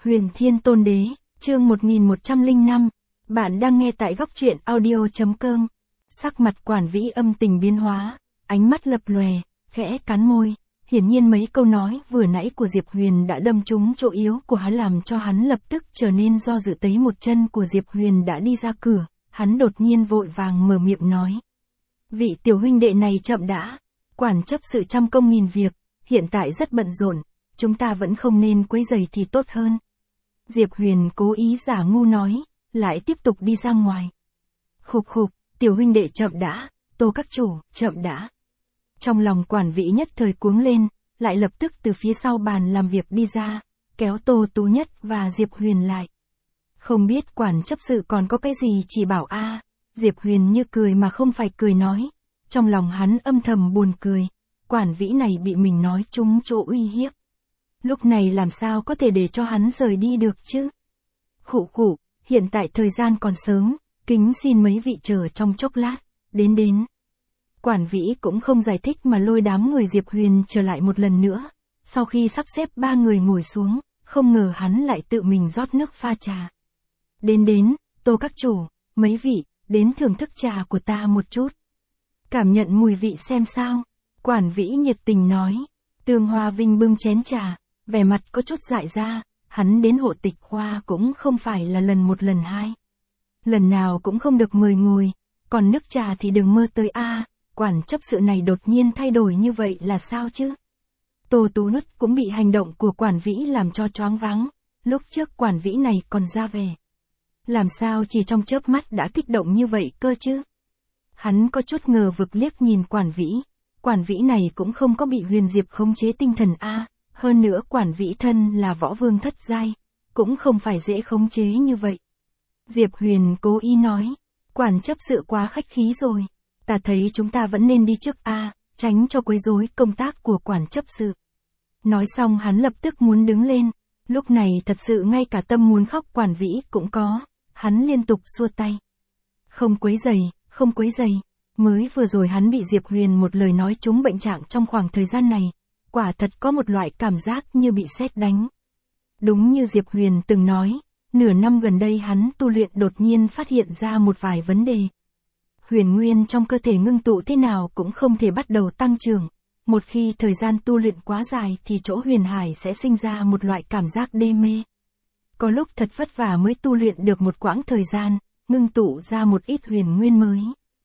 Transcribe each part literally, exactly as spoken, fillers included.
Huyền Thiên Tôn Đế, chương một nghìn một trăm lẻ năm, bạn đang nghe tại góc truyện audio.com. Sắc mặt Quản Vĩ âm tình biến hóa, ánh mắt lập lòe, khẽ cắn môi, hiển nhiên mấy câu nói vừa nãy của Diệp Huyền đã đâm trúng chỗ yếu của hắn làm cho hắn lập tức trở nên do dự. Thấy một chân của Diệp Huyền đã đi ra cửa, hắn đột nhiên vội vàng mở miệng nói. Vị tiểu huynh đệ này chậm đã, quản chấp sự trăm công nghìn việc, hiện tại rất bận rộn, chúng ta vẫn không nên quấy rầy thì tốt hơn. Diệp Huyền cố ý giả ngu nói, lại tiếp tục đi ra ngoài. Khục khục, tiểu huynh đệ chậm đã, Tô các chủ, chậm đã. Trong lòng Quản Vĩ nhất thời cuống lên, lại lập tức từ phía sau bàn làm việc đi ra, kéo Tô Tú Nhất và Diệp Huyền lại. Không biết quản chấp sự còn có cái gì chỉ bảo a. Diệp Huyền như cười mà không phải cười nói, trong lòng hắn âm thầm buồn cười, Quản Vĩ này bị mình nói trúng chỗ uy hiếp. Lúc này làm sao có thể để cho hắn rời đi được chứ? Khụ khụ, hiện tại thời gian còn sớm, kính xin mấy vị chờ trong chốc lát, đến đến. Quản Vĩ cũng không giải thích mà lôi đám người Diệp Huyền trở lại một lần nữa, sau khi sắp xếp ba người ngồi xuống, không ngờ hắn lại tự mình rót nước pha trà. Đến đến, Tô các chủ, mấy vị, đến thưởng thức trà của ta một chút. Cảm nhận mùi vị xem sao, Quản Vĩ nhiệt tình nói. Tương Hoa Vinh bưng chén trà, vẻ mặt có chút dại ra, hắn đến hộ tịch khoa cũng không phải là lần một lần hai. Lần nào cũng không được mời ngồi, còn nước trà thì đừng mơ tới a. Quản chấp sự này đột nhiên thay đổi như vậy là sao chứ? Tô Tú Nhất cũng bị hành động của Quản Vĩ làm cho choáng váng, lúc trước Quản Vĩ này còn ra về. Làm sao chỉ trong chớp mắt đã kích động như vậy cơ chứ? Hắn có chút ngờ vực liếc nhìn Quản Vĩ. Quản Vĩ này cũng không có bị Huyền Diệp khống chế tinh thần a, hơn nữa Quản Vĩ thân là võ vương thất giai, cũng không phải dễ khống chế như vậy. Diệp Huyền cố ý nói, quản chấp sự quá khách khí rồi, ta thấy chúng ta vẫn nên đi trước a, tránh cho quấy rối công tác của quản chấp sự. Nói xong hắn lập tức muốn đứng lên, lúc này thật sự ngay cả tâm muốn khóc Quản Vĩ cũng có, hắn liên tục xua tay. Không quấy rầy, không quấy rầy. Mới vừa rồi hắn bị Diệp Huyền một lời nói trúng bệnh trạng trong khoảng thời gian này, quả thật có một loại cảm giác như bị sét đánh. Đúng như Diệp Huyền từng nói, nửa năm gần đây hắn tu luyện đột nhiên phát hiện ra một vài vấn đề. Huyền nguyên trong cơ thể ngưng tụ thế nào cũng không thể bắt đầu tăng trưởng, một khi thời gian tu luyện quá dài thì chỗ huyền hải sẽ sinh ra một loại cảm giác đê mê. Có lúc thật vất vả mới tu luyện được một quãng thời gian, ngưng tụ ra một ít huyền nguyên mới.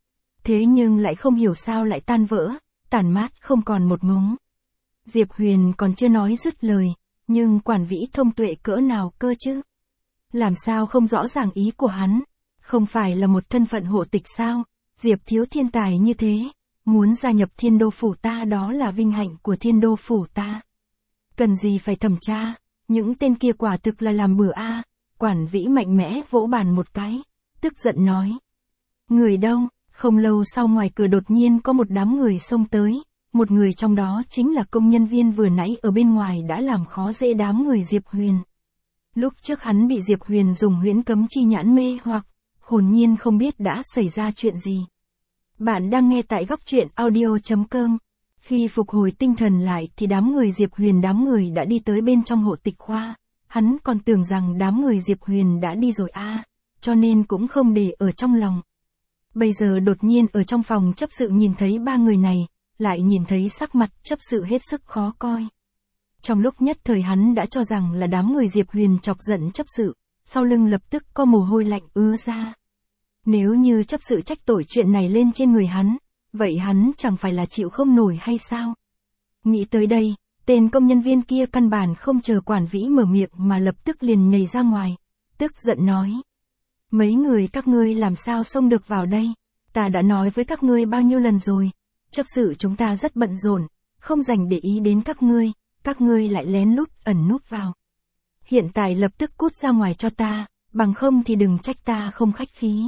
Thế nhưng lại không hiểu sao lại tan vỡ, tàn mát không còn một mống. Diệp Huyền còn chưa nói dứt lời, nhưng Quản Vĩ thông tuệ cỡ nào cơ chứ? Làm sao không rõ ràng ý của hắn? Không phải là một thân phận hộ tịch sao? Diệp thiếu thiên tài như thế, muốn gia nhập Thiên Đô phủ ta đó là vinh hạnh của Thiên Đô phủ ta. Cần gì phải thẩm tra, những tên kia quả thực là làm bừa a. Quản Vĩ mạnh mẽ vỗ bàn một cái, tức giận nói. Người đâu? Không lâu sau ngoài cửa đột nhiên có một đám người xông tới, một người trong đó chính là công nhân viên vừa nãy ở bên ngoài đã làm khó dễ đám người Diệp Huyền. Lúc trước hắn bị Diệp Huyền dùng huyễn cấm chi nhãn mê hoặc, hồn nhiên không biết đã xảy ra chuyện gì. Bạn đang nghe tại góc truyện audio.com. Khi phục hồi tinh thần lại thì đám người Diệp Huyền đám người đã đi tới bên trong hộ tịch khoa, hắn còn tưởng rằng đám người Diệp Huyền đã đi rồi a, cho nên cũng không để ở trong lòng. Bây giờ đột nhiên ở trong phòng chấp sự nhìn thấy ba người này, lại nhìn thấy sắc mặt chấp sự hết sức khó coi. Trong lúc nhất thời hắn đã cho rằng là đám người Diệp Huyền chọc giận chấp sự, sau lưng lập tức có mồ hôi lạnh ứa ra. Nếu như chấp sự trách tội chuyện này lên trên người hắn, vậy hắn chẳng phải là chịu không nổi hay sao? Nghĩ tới đây, tên công nhân viên kia căn bản không chờ Quản Vĩ mở miệng mà lập tức liền nhảy ra ngoài, tức giận nói. Mấy người các ngươi làm sao xông được vào đây? Ta đã nói với các ngươi bao nhiêu lần rồi, chấp sự chúng ta rất bận rộn, không dành để ý đến các ngươi, các ngươi lại lén lút ẩn núp vào. Hiện tại lập tức cút ra ngoài cho ta, bằng không thì đừng trách ta không khách khí.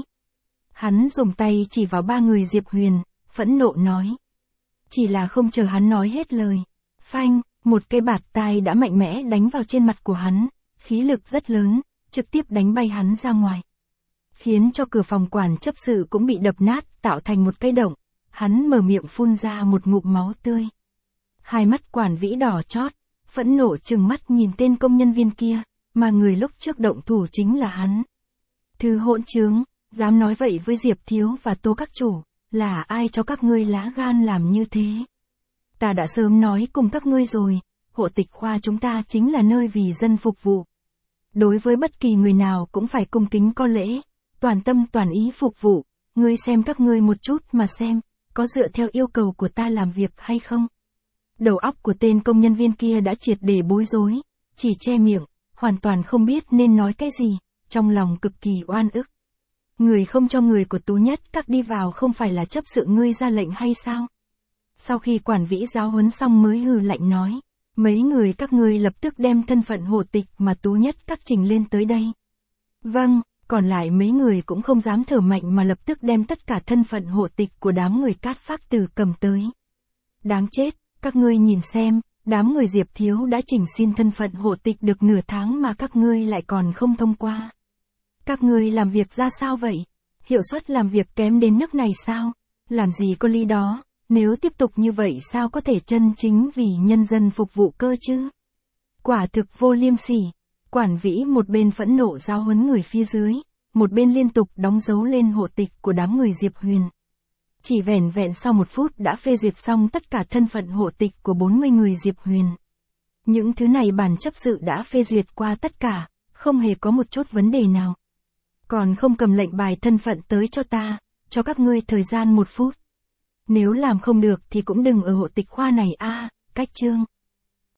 Hắn dùng tay chỉ vào ba người Diệp Huyền, phẫn nộ nói. Chỉ là không chờ hắn nói hết lời, phanh, một cái bạt tai đã mạnh mẽ đánh vào trên mặt của hắn, khí lực rất lớn, trực tiếp đánh bay hắn ra ngoài. Khiến cho cửa phòng quản chấp sự cũng bị đập nát, tạo thành một cái động, hắn mở miệng phun ra một ngụm máu tươi. Hai mắt Quản Vĩ đỏ chót, phẫn nộ trừng mắt nhìn tên công nhân viên kia, mà người lúc trước động thủ chính là hắn. Thứ hỗn trướng, dám nói vậy với Diệp Thiếu và Tô các chủ, là ai cho các ngươi lá gan làm như thế? Ta đã sớm nói cùng các ngươi rồi, hộ tịch khoa chúng ta chính là nơi vì dân phục vụ. Đối với bất kỳ người nào cũng phải cung kính có lễ, toàn tâm toàn ý phục vụ, ngươi xem các ngươi một chút mà xem, có dựa theo yêu cầu của ta làm việc hay không? Đầu óc của tên công nhân viên kia đã triệt để bối rối, chỉ che miệng, hoàn toàn không biết nên nói cái gì, trong lòng cực kỳ oan ức. Người không cho người của Tú Nhất Các đi vào không phải là chấp sự ngươi ra lệnh hay sao? Sau khi quản vĩ giáo huấn xong mới hừ lạnh nói, mấy người các ngươi lập tức đem thân phận hộ tịch mà Tú Nhất Các trình lên tới đây. Vâng, còn lại mấy người cũng không dám thở mạnh mà lập tức đem tất cả thân phận hộ tịch của đám người Cát Phác Tử cầm tới. Đáng chết, các ngươi nhìn xem, đám người Diệp Thiếu đã chỉnh xin thân phận hộ tịch được nửa tháng mà các ngươi lại còn không thông qua. Các ngươi làm việc ra sao vậy? Hiệu suất làm việc kém đến nước này sao? Làm gì có lý đó, nếu tiếp tục như vậy sao có thể chân chính vì nhân dân phục vụ cơ chứ? Quả thực vô liêm sỉ. Quản vĩ một bên phẫn nộ giáo huấn người phía dưới, một bên liên tục đóng dấu lên hộ tịch của đám người Diệp Huyền. Chỉ vẻn vẹn sau một phút đã phê duyệt xong tất cả thân phận hộ tịch của bốn mươi người Diệp Huyền. Những thứ này bản chấp sự đã phê duyệt qua tất cả, không hề có một chút vấn đề nào. Còn không cầm lệnh bài thân phận tới cho ta, cho các ngươi thời gian một phút. Nếu làm không được thì cũng đừng ở hộ tịch khoa này a, cách chương.